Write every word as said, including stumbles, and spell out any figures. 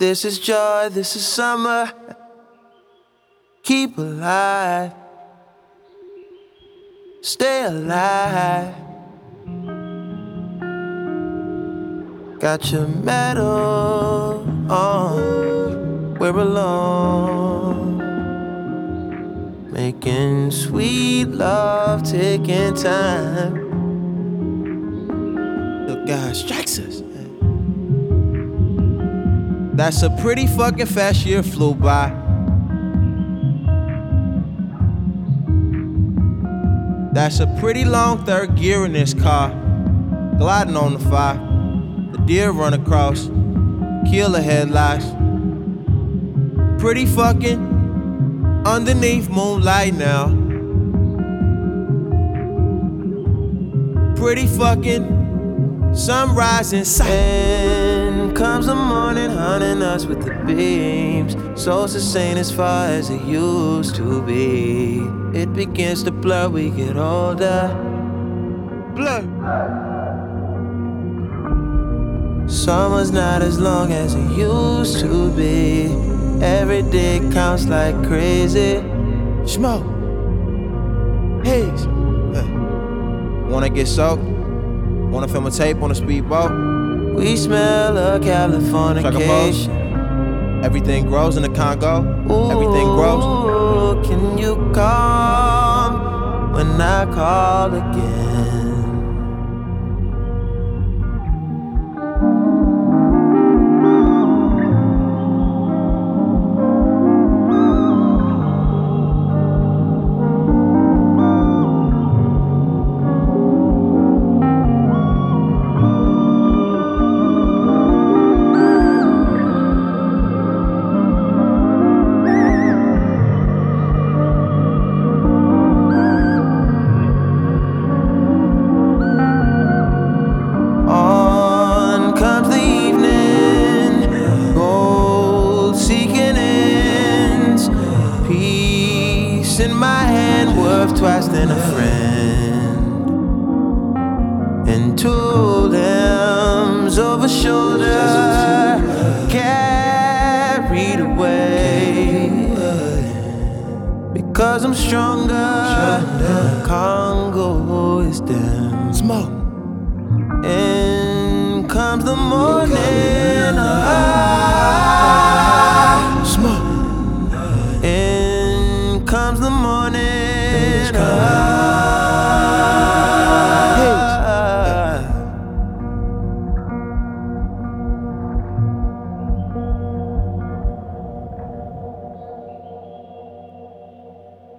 This is joy, this is summer. Keep alive. Stay alive. Got your medal on. We're alone. Making sweet love, taking time. The God strikes us. That's a pretty fucking fast year flew by. That's a pretty long third gear in this car. Gliding on the fire. The deer run across. Kill the headlights. Pretty fucking underneath moonlight now. Pretty fucking sunrise in sight. And comes the morning, hunting us with the beams. Souls the same as far as it used to be. It begins to blur, we get older. Blur. Summer's not as long as it used to be. Every day counts like crazy. Smoke. Haze. Hey. Wanna get soaked? Wanna film a tape on a speedboat? We smell a Californication. Everything grows in the Congo. Ooh, everything grows. Can you come when I call again? In my hand, worth twice than a friend. And two limbs over shoulder, carried away. Because I'm stronger, the Congo is down. Smoke. And comes the morning.